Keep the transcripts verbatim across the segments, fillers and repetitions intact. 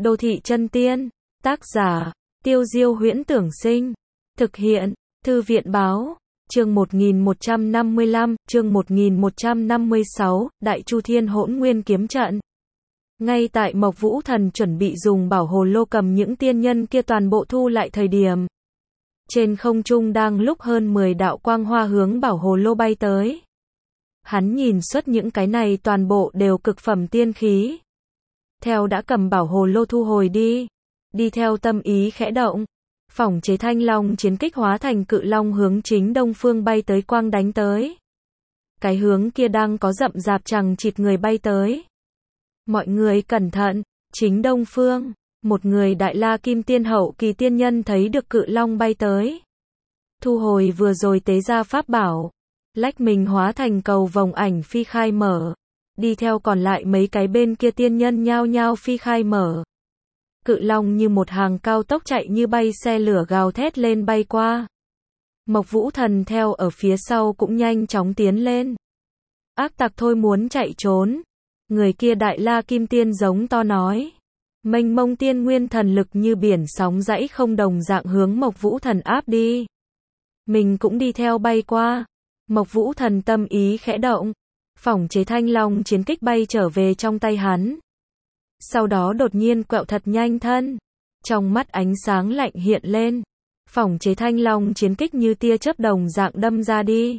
Đô thị chân tiên. Tác giả, Tiêu Diêu Huyễn Tưởng Sinh. Thực hiện, Thư viện Báo. Chương một nghìn một trăm năm mươi lăm, chương một nghìn một trăm năm mươi sáu, Đại Chu Thiên Hỗn Nguyên Kiếm Trận. Ngay tại Mộc Vũ Thần chuẩn bị dùng bảo hồ lô cầm những tiên nhân kia toàn bộ thu lại thời điểm. Trên không trung đang lúc hơn mười đạo quang hoa hướng bảo hồ lô bay tới. Hắn nhìn xuất những cái này toàn bộ đều cực phẩm tiên khí. Theo đã cầm bảo hồ lô thu hồi đi. Đi theo tâm ý khẽ động. Phỏng chế thanh long chiến kích hóa thành cự long hướng chính đông phương bay tới quang đánh tới. Cái hướng kia đang có rậm rạp chằng chịt người bay tới. Mọi người cẩn thận, chính đông phương, một người đại la kim tiên hậu kỳ tiên nhân thấy được cự long bay tới. Thu hồi vừa rồi tế ra pháp bảo, lách mình hóa thành cầu vòng ảnh phi khai mở. Đi theo còn lại mấy cái bên kia tiên nhân nhao nhao phi khai mở. Cự long như một hàng cao tốc chạy như bay xe lửa gào thét lên bay qua. Mộc Vũ Thần theo ở phía sau cũng nhanh chóng tiến lên. Ác tặc thôi muốn chạy trốn. Người kia đại la kim tiên giống to nói. Mênh mông tiên nguyên thần lực như biển sóng dãy không đồng dạng hướng Mộc Vũ Thần áp đi. Mình cũng đi theo bay qua. Mộc Vũ Thần tâm ý khẽ động. Phỏng chế thanh long chiến kích bay trở về trong tay hắn. Sau đó đột nhiên quẹo thật nhanh thân. Trong mắt ánh sáng lạnh hiện lên. Phỏng chế thanh long chiến kích như tia chớp đồng dạng đâm ra đi.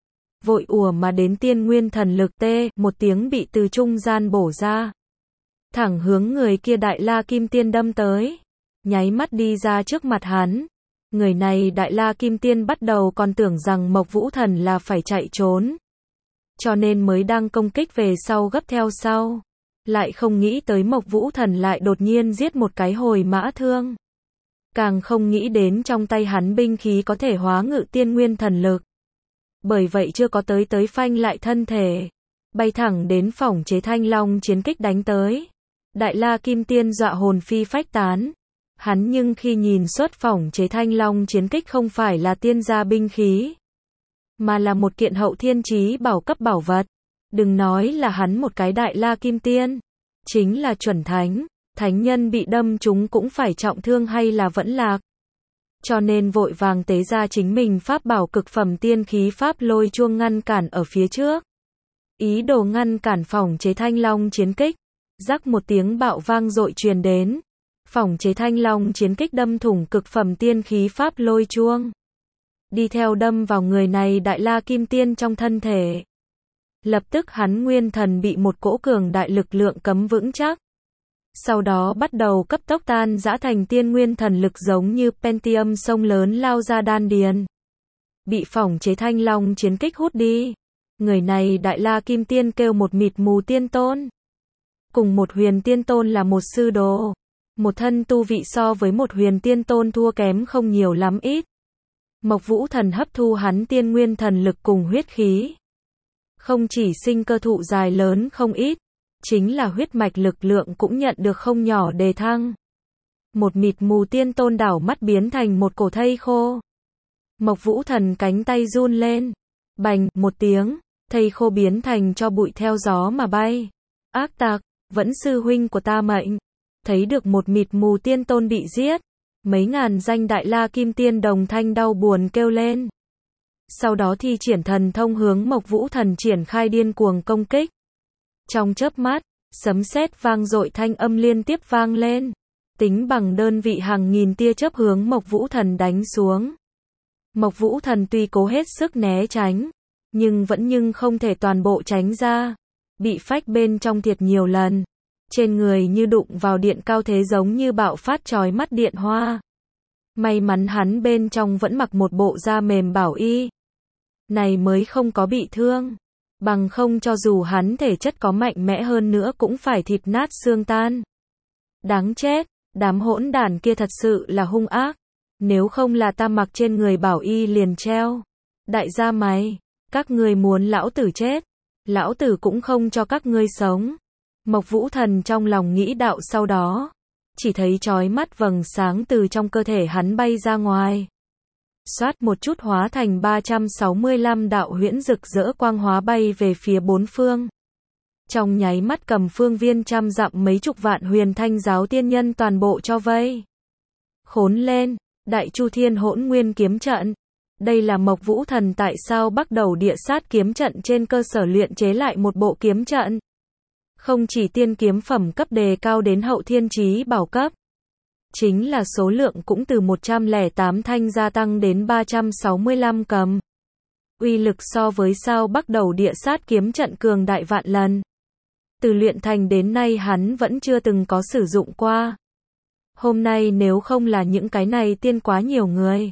Vội ùa mà đến tiên nguyên thần lực tê, một tiếng bị từ trung gian bổ ra. Thẳng hướng người kia đại la kim tiên đâm tới. Nháy mắt đi ra trước mặt hắn. Người này đại la kim tiên bắt đầu còn tưởng rằng Mộc Vũ Thần là phải chạy trốn. Cho nên mới đang công kích về sau gấp theo sau. Lại không nghĩ tới Mộc Vũ Thần lại đột nhiên giết một cái hồi mã thương. Càng không nghĩ đến trong tay hắn binh khí có thể hóa ngự tiên nguyên thần lực. Bởi vậy chưa có tới tới phanh lại thân thể. Bay thẳng đến phỏng chế thanh long chiến kích đánh tới. Đại la kim tiên dọa hồn phi phách tán. Hắn nhưng khi nhìn xuất phỏng chế thanh long chiến kích không phải là tiên gia binh khí. Mà là một kiện hậu thiên chí bảo cấp bảo vật. Đừng nói là hắn một cái đại la kim tiên. Chính là chuẩn thánh. Thánh nhân bị đâm chúng cũng phải trọng thương hay là vẫn lạc. Cho nên vội vàng tế ra chính mình pháp bảo cực phẩm tiên khí pháp lôi chuông ngăn cản ở phía trước. Ý đồ ngăn cản phỏng chế thanh long chiến kích. Rắc một tiếng bạo vang dội truyền đến. Phỏng chế thanh long chiến kích đâm thủng cực phẩm tiên khí pháp lôi chuông. Đi theo đâm vào người này đại la kim tiên trong thân thể. Lập tức hắn nguyên thần bị một cỗ cường đại lực lượng cấm vững chắc. Sau đó bắt đầu cấp tốc tan rã thành tiên nguyên thần lực giống như Pentium sông lớn lao ra đan điền. Bị phỏng chế thanh long chiến kích hút đi. Người này đại la kim tiên kêu một mịt mù tiên tôn. Cùng một huyền tiên tôn là một sư đồ. Một thân tu vị so với một huyền tiên tôn thua kém không nhiều lắm ít. Mộc Vũ Thần hấp thu hắn tiên nguyên thần lực cùng huyết khí. Không chỉ sinh cơ thụ dài lớn không ít. Chính là huyết mạch lực lượng cũng nhận được không nhỏ đề thăng. Một mịt mù tiên tôn đảo mắt biến thành một cổ thây khô. Mộc Vũ Thần cánh tay run lên. Bành, một tiếng, thây khô biến thành cho bụi theo gió mà bay. Ác tặc, vẫn sư huynh của ta mệnh. Thấy được một mịt mù tiên tôn bị giết. Mấy ngàn danh đại la kim tiên đồng thanh đau buồn kêu lên. Sau đó thi triển thần thông hướng Mộc Vũ Thần triển khai điên cuồng công kích. Trong chớp mắt, sấm sét vang dội thanh âm liên tiếp vang lên. Tính bằng đơn vị hàng nghìn tia chớp hướng Mộc Vũ Thần đánh xuống. Mộc Vũ Thần tuy cố hết sức né tránh, nhưng vẫn nhưng không thể toàn bộ tránh ra. Bị phách bên trong thiệt nhiều lần. Trên người như đụng vào điện cao thế giống như bạo phát chói mắt điện hoa. May mắn hắn bên trong vẫn mặc một bộ da mềm bảo y. Này mới không có bị thương. Bằng không cho dù hắn thể chất có mạnh mẽ hơn nữa cũng phải thịt nát xương tan. Đáng chết, đám hỗn đản kia thật sự là hung ác. Nếu không là ta mặc trên người bảo y liền treo. Đại gia mày, các ngươi muốn lão tử chết. Lão tử cũng không cho các ngươi sống. Mộc Vũ Thần trong lòng nghĩ đạo sau đó. Chỉ thấy chói mắt vầng sáng từ trong cơ thể hắn bay ra ngoài. Xoát một chút hóa thành ba trăm sáu mươi lăm đạo huyễn rực rỡ quang hóa bay về phía bốn phương. Trong nháy mắt cầm phương viên trăm dặm mấy chục vạn huyền thanh giáo tiên nhân toàn bộ cho vây. Khốn lên, Đại Chu Thiên Hỗn Nguyên kiếm trận. Đây là Mộc Vũ Thần tại sao bắt đầu địa sát kiếm trận trên cơ sở luyện chế lại một bộ kiếm trận. Không chỉ tiên kiếm phẩm cấp đề cao đến hậu thiên chí bảo cấp. Chính là số lượng cũng từ một trăm lẻ tám thanh gia tăng đến ba trăm sáu mươi lăm cầm. Uy lực so với sao bắt đầu địa sát kiếm trận cường đại vạn lần. Từ luyện thành đến nay hắn vẫn chưa từng có sử dụng qua. Hôm nay nếu không là những cái này tiên quá nhiều người,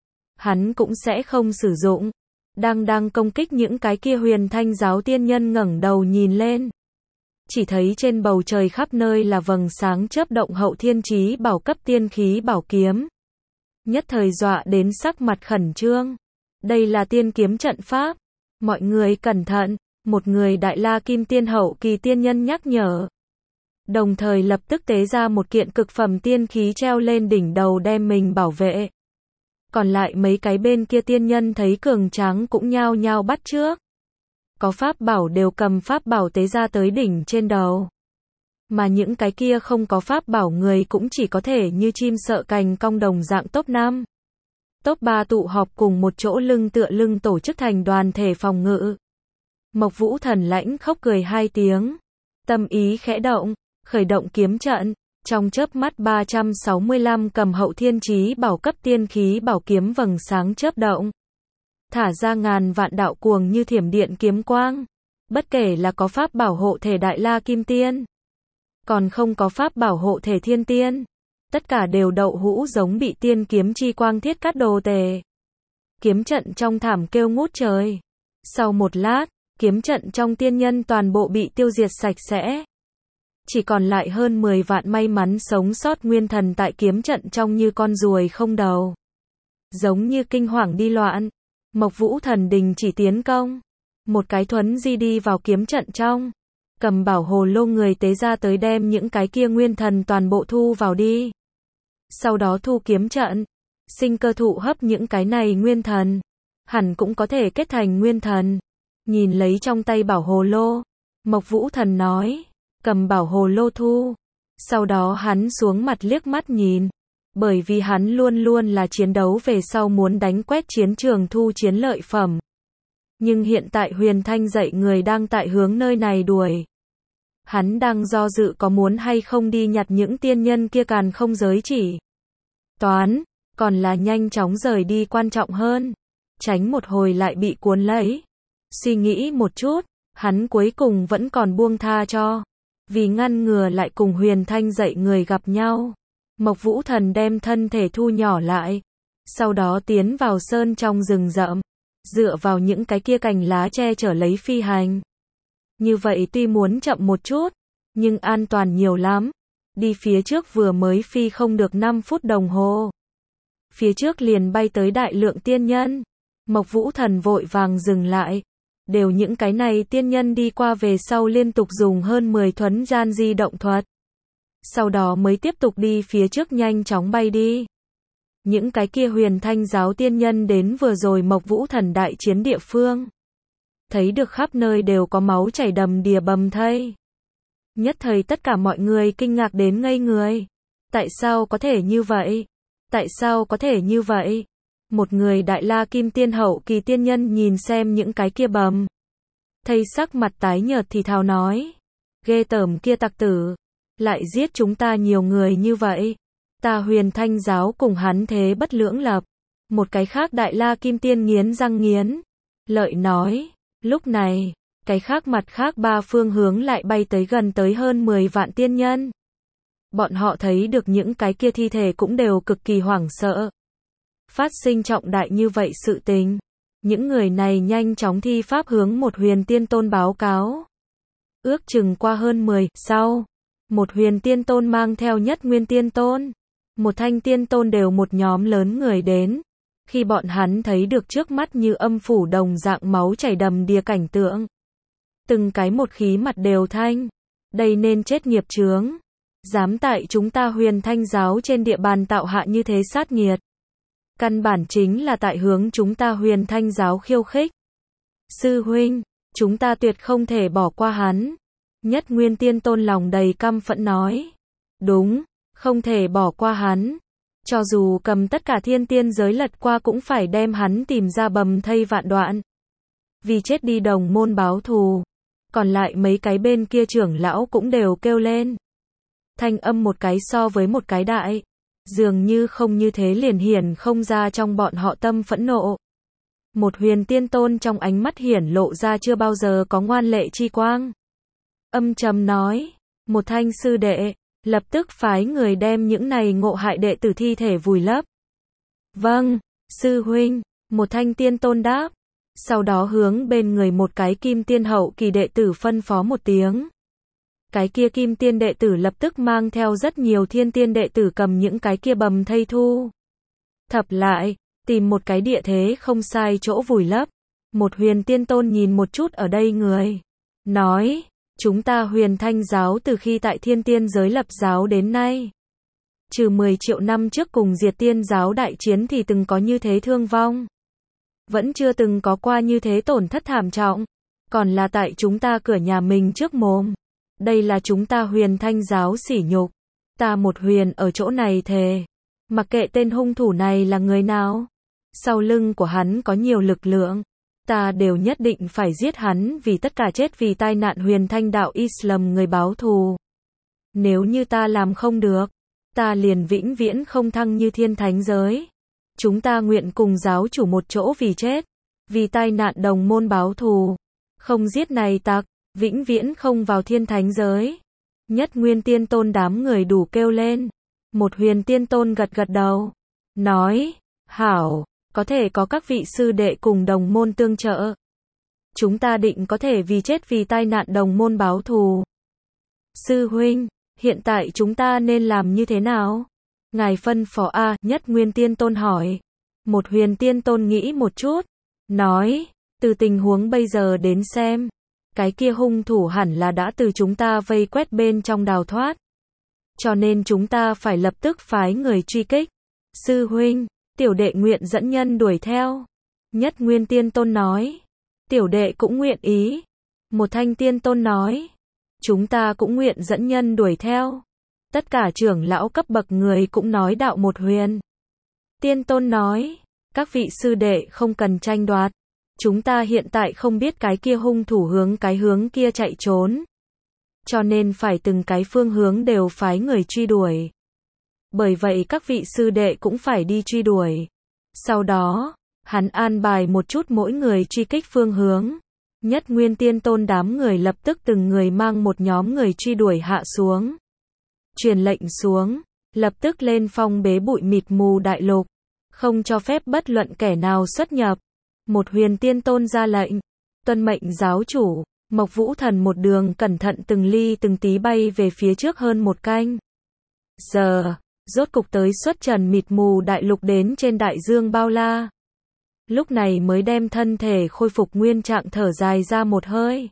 hắn cũng sẽ không sử dụng. Đang đang công kích những cái kia huyền thanh giáo tiên nhân ngẩng đầu nhìn lên. Chỉ thấy trên bầu trời khắp nơi là vầng sáng chớp động hậu thiên chí bảo cấp tiên khí bảo kiếm. Nhất thời dọa đến sắc mặt khẩn trương. Đây là tiên kiếm trận pháp. Mọi người cẩn thận, một người đại la kim tiên hậu kỳ tiên nhân nhắc nhở. Đồng thời lập tức tế ra một kiện cực phẩm tiên khí treo lên đỉnh đầu đem mình bảo vệ. Còn lại mấy cái bên kia tiên nhân thấy cường tráng cũng nhao nhao bắt chước. Có pháp bảo đều cầm pháp bảo tế ra tới đỉnh trên đầu. Mà những cái kia không có pháp bảo người cũng chỉ có thể như chim sợ cành cong đồng dạng top năm. Top ba tụ họp cùng một chỗ lưng tựa lưng tổ chức thành đoàn thể phòng ngự. Mộc Vũ Thần lãnh khóc cười hai tiếng. Tâm ý khẽ động, khởi động kiếm trận. Trong chớp mắt ba trăm sáu mươi lăm cầm hậu thiên chí bảo cấp tiên khí bảo kiếm vầng sáng chớp động. Thả ra ngàn vạn đạo cuồng như thiểm điện kiếm quang. Bất kể là có pháp bảo hộ thể đại la kim tiên, còn không có pháp bảo hộ thể thiên tiên, tất cả đều đậu hũ giống bị tiên kiếm chi quang thiết cắt đồ tề. Kiếm trận trong thảm kêu ngút trời. Sau một lát, kiếm trận trong tiên nhân toàn bộ bị tiêu diệt sạch sẽ. Chỉ còn lại hơn mười vạn may mắn sống sót nguyên thần tại kiếm trận trong như con ruồi không đầu. Giống như kinh hoàng đi loạn. Mộc Vũ Thần đình chỉ tiến công. Một cái thuấn di đi vào kiếm trận trong. Cầm bảo hồ lô người tế ra tới đem những cái kia nguyên thần toàn bộ thu vào đi. Sau đó thu kiếm trận. Sinh cơ thụ hấp những cái này nguyên thần. Hẳn cũng có thể kết thành nguyên thần. Nhìn lấy trong tay bảo hồ lô. Mộc Vũ Thần nói. Cầm bảo hồ lô thu. Sau đó hắn xuống mặt liếc mắt nhìn. Bởi vì hắn luôn luôn là chiến đấu về sau muốn đánh quét chiến trường thu chiến lợi phẩm. Nhưng hiện tại Huyền Thanh dạy người đang tại hướng nơi này đuổi. Hắn đang do dự có muốn hay không đi nhặt những tiên nhân kia càn không giới chỉ. Toán, còn là nhanh chóng rời đi quan trọng hơn. Tránh một hồi lại bị cuốn lấy. Suy nghĩ một chút, hắn cuối cùng vẫn còn buông tha cho. Vì ngăn ngừa lại cùng Huyền Thanh dạy người gặp nhau. Mộc Vũ Thần đem thân thể thu nhỏ lại. Sau đó tiến vào sơn trong rừng rậm. Dựa vào những cái kia cành lá che chở lấy phi hành. Như vậy tuy muốn chậm một chút, nhưng an toàn nhiều lắm. Đi phía trước vừa mới phi không được năm phút đồng hồ. Phía trước liền bay tới đại lượng tiên nhân. Mộc Vũ Thần vội vàng dừng lại. Đều những cái này tiên nhân đi qua về sau liên tục dùng hơn mười thuấn gian di động thuật. Sau đó mới tiếp tục đi phía trước nhanh chóng bay đi. Những cái kia Huyền Thanh giáo tiên nhân đến vừa rồi Mộc Vũ Thần đại chiến địa phương. Thấy được khắp nơi đều có máu chảy đầm đìa bầm thây. Nhất thời tất cả mọi người kinh ngạc đến ngây người. Tại sao có thể như vậy? Tại sao có thể như vậy? Một người đại la kim tiên hậu kỳ tiên nhân nhìn xem những cái kia bầm thây sắc mặt tái nhợt thì thào nói. Ghê tởm kia tặc tử. Lại giết chúng ta nhiều người như vậy. Ta Huyền Thanh giáo cùng hắn thế bất lưỡng lập. Một cái khác đại la kim tiên nghiến răng nghiến lợi nói. Lúc này, cái khác mặt khác ba phương hướng lại bay tới gần tới hơn mười vạn tiên nhân. Bọn họ thấy được những cái kia thi thể cũng đều cực kỳ hoảng sợ. Phát sinh trọng đại như vậy sự tình. Những người này nhanh chóng thi pháp hướng một huyền tiên tôn báo cáo. Ước chừng qua hơn mười, sau. Một huyền tiên tôn mang theo nhất nguyên tiên tôn. Một thanh tiên tôn đều một nhóm lớn người đến. Khi bọn hắn thấy được trước mắt như âm phủ đồng dạng máu chảy đầm đìa cảnh tượng. Từng cái một khí mặt đều thanh. Đây nên chết nghiệp chướng. Dám tại chúng ta Huyền Thanh giáo trên địa bàn tạo hạ như thế sát nghiệt. Căn bản chính là tại hướng chúng ta Huyền Thanh giáo khiêu khích. Sư huynh, chúng ta tuyệt không thể bỏ qua hắn. Nhất Nguyên Tiên Tôn lòng đầy căm phẫn nói. Đúng, không thể bỏ qua hắn. Cho dù cầm tất cả thiên tiên giới lật qua cũng phải đem hắn tìm ra bầm thây vạn đoạn. Vì chết đi đồng môn báo thù. Còn lại mấy cái bên kia trưởng lão cũng đều kêu lên. Thanh âm một cái so với một cái đại. Dường như không như thế liền hiển không ra trong bọn họ tâm phẫn nộ. Một Huyền Tiên Tôn trong ánh mắt hiển lộ ra chưa bao giờ có ngoan lệ chi quang. Âm trầm nói. Một Thanh sư đệ. Lập tức phái người đem những này ngộ hại đệ tử thi thể vùi lấp. Vâng, sư huynh. Một Thanh Tiên Tôn đáp. Sau đó hướng bên người một cái kim tiên hậu kỳ đệ tử phân phó một tiếng. Cái kia kim tiên đệ tử lập tức mang theo rất nhiều thiên tiên đệ tử cầm những cái kia bầm thây thu. Thập lại, tìm một cái địa thế không sai chỗ vùi lấp. Một Huyền Tiên Tôn nhìn một chút ở đây người. Nói, chúng ta Huyền Thanh giáo từ khi tại thiên tiên giới lập giáo đến nay. Trừ mười triệu năm trước cùng diệt tiên giáo đại chiến thì từng có như thế thương vong. Vẫn chưa từng có qua như thế tổn thất thảm trọng. Còn là tại chúng ta cửa nhà mình trước mồm. Đây là chúng ta Huyền Thanh giáo sỉ nhục. Ta một huyền ở chỗ này thề. Mặc kệ tên hung thủ này là người nào. Sau lưng của hắn có nhiều lực lượng. Ta đều nhất định phải giết hắn vì tất cả chết vì tai nạn Huyền Thanh đạo Islam người báo thù. Nếu như ta làm không được. Ta liền vĩnh viễn không thăng như thiên thánh giới. Chúng ta nguyện cùng giáo chủ một chỗ vì chết. Vì tai nạn đồng môn báo thù. Không giết này tặc. Vĩnh viễn không vào thiên thánh giới. Nhất Nguyên Tiên Tôn đám người đủ kêu lên. Một Huyền Tiên Tôn gật gật đầu. Nói, hảo, có thể có các vị sư đệ cùng đồng môn tương trợ. Chúng ta định có thể vì chết vì tai nạn đồng môn báo thù. Sư huynh, hiện tại chúng ta nên làm như thế nào? Ngài phân phó A, Nhất Nguyên Tiên Tôn hỏi. Một Huyền Tiên Tôn nghĩ một chút. Nói, từ tình huống bây giờ đến xem. Cái kia hung thủ hẳn là đã từ chúng ta vây quét bên trong đào thoát. Cho nên chúng ta phải lập tức phái người truy kích. Sư huynh, tiểu đệ nguyện dẫn nhân đuổi theo. Nhất Nguyên Tiên Tôn nói. Tiểu đệ cũng nguyện ý. Một Thanh Tiên Tôn nói. Chúng ta cũng nguyện dẫn nhân đuổi theo. Tất cả trưởng lão cấp bậc người cũng nói đạo một Huyền. Tiên Tôn nói. Các vị sư đệ không cần tranh đoạt. Chúng ta hiện tại không biết cái kia hung thủ hướng cái hướng kia chạy trốn. Cho nên phải từng cái phương hướng đều phái người truy đuổi. Bởi vậy các vị sư đệ cũng phải đi truy đuổi. Sau đó, hắn an bài một chút mỗi người truy kích phương hướng. Nhất Nguyên Tiên Tôn đám người lập tức từng người mang một nhóm người truy đuổi hạ xuống. Truyền lệnh xuống, lập tức lên phong bế bụi mịt mù đại lục. Không cho phép bất luận kẻ nào xuất nhập. Một Huyền Tiên Tôn ra lệnh. Tuân mệnh giáo chủ. Mộc Vũ Thần một đường cẩn thận từng ly từng tí bay về phía trước hơn một canh. Giờ, rốt cục tới xuất trần mịt mù đại lục đến trên đại dương bao la. Lúc này mới đem thân thể khôi phục nguyên trạng thở dài ra một hơi.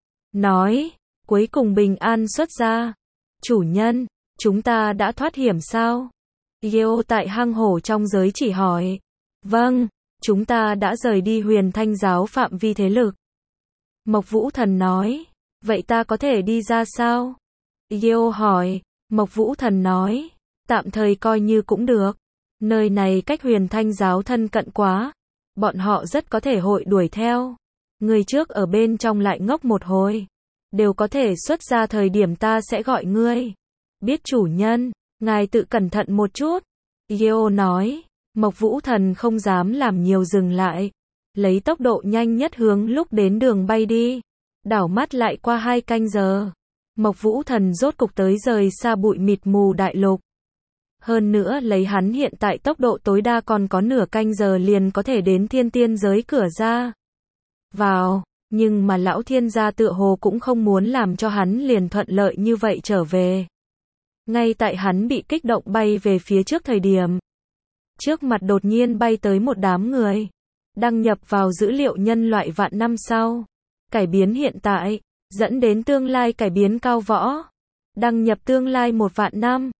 Nói, cuối cùng bình an xuất ra. Chủ nhân, chúng ta đã thoát hiểm sao? Yeo tại hang hổ trong giới chỉ hỏi. Vâng, chúng ta đã rời đi Huyền Thanh giáo phạm vi thế lực. Mộc Vũ Thần nói. Vậy ta có thể đi ra sao? Yeo hỏi. Mộc Vũ Thần nói. Tạm thời coi như cũng được. Nơi này cách Huyền Thanh giáo thân cận quá. Bọn họ rất có thể hội đuổi theo. Người trước ở bên trong lại ngốc một hồi. Đều có thể xuất ra thời điểm ta sẽ gọi ngươi. Biết chủ nhân, ngài tự cẩn thận một chút. Yeo nói. Mộc Vũ Thần không dám làm nhiều dừng lại. Lấy tốc độ nhanh nhất hướng lúc đến đường bay đi. Đảo mắt lại qua hai canh giờ. Mộc Vũ Thần rốt cục tới rời xa bụi mịt mù đại lục. Hơn nữa lấy hắn hiện tại tốc độ tối đa còn có nửa canh giờ liền có thể đến thiên tiên giới cửa ra. Vào, nhưng mà lão thiên gia tựa hồ cũng không muốn làm cho hắn liền thuận lợi như vậy trở về. Ngay tại hắn bị kích động bay về phía trước thời điểm. Trước mặt đột nhiên bay tới một đám người. Đăng nhập vào dữ liệu nhân loại vạn năm sau. Cải biến hiện tại, dẫn đến tương lai cải biến cao võ. Đăng nhập tương lai một vạn năm.